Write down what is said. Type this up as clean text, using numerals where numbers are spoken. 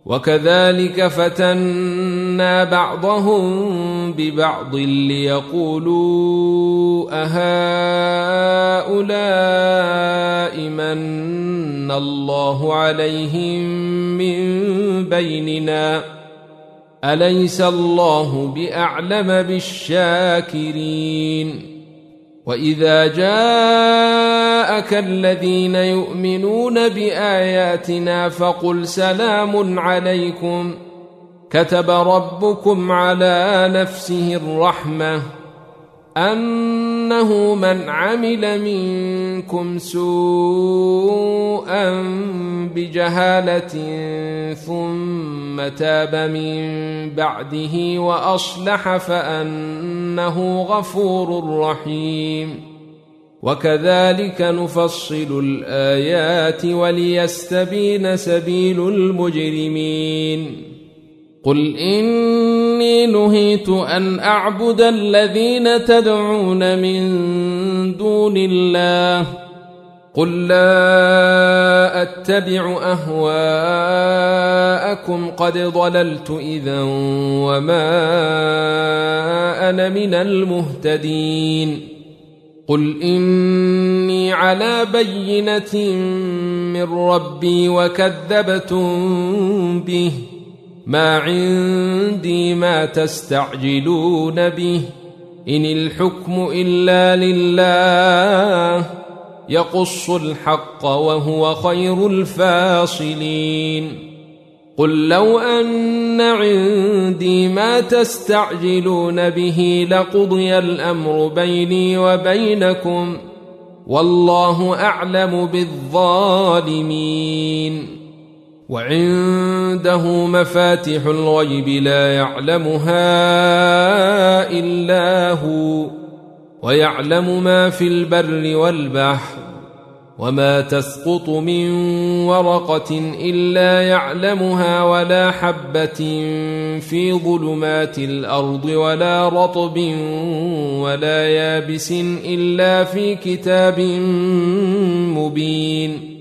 وكذلك فتنا بعضهم ببعض ليقولوا أهؤلاء من الله عليهم من بيننا أليس الله بأعلم بالشاكرين وإذا جاءك الذين يؤمنون بآياتنا فقل سلام عليكم كتب ربكم على نفسه الرحمة أنه من عمل منكم سوءا بجهالة ثم تاب من بعده وأصلح فأنه غفور رحيم وكذلك نفصل الآيات وليستبين سبيل المجرمين قل إني نهيت أن أعبد الذين تدعون من دون الله قل لا أتبع أهواءكم قد ضللت إذا وما أنا من المهتدين قل إني على بينة من ربي وكذبتم به ما عندي ما تستعجلون به إن الحكم إلا لله يقص الحق وهو خير الفاصلين قل لو أن عندي ما تستعجلون به لقضي الأمر بيني وبينكم والله أعلم بالظالمين وعنده مفاتح الغيب لا يعلمها إلا هو ويعلم ما في البر والبحر وما تسقط من ورقة إلا يعلمها ولا حبة في ظلمات الأرض ولا رطب ولا يابس إلا في كتاب مبين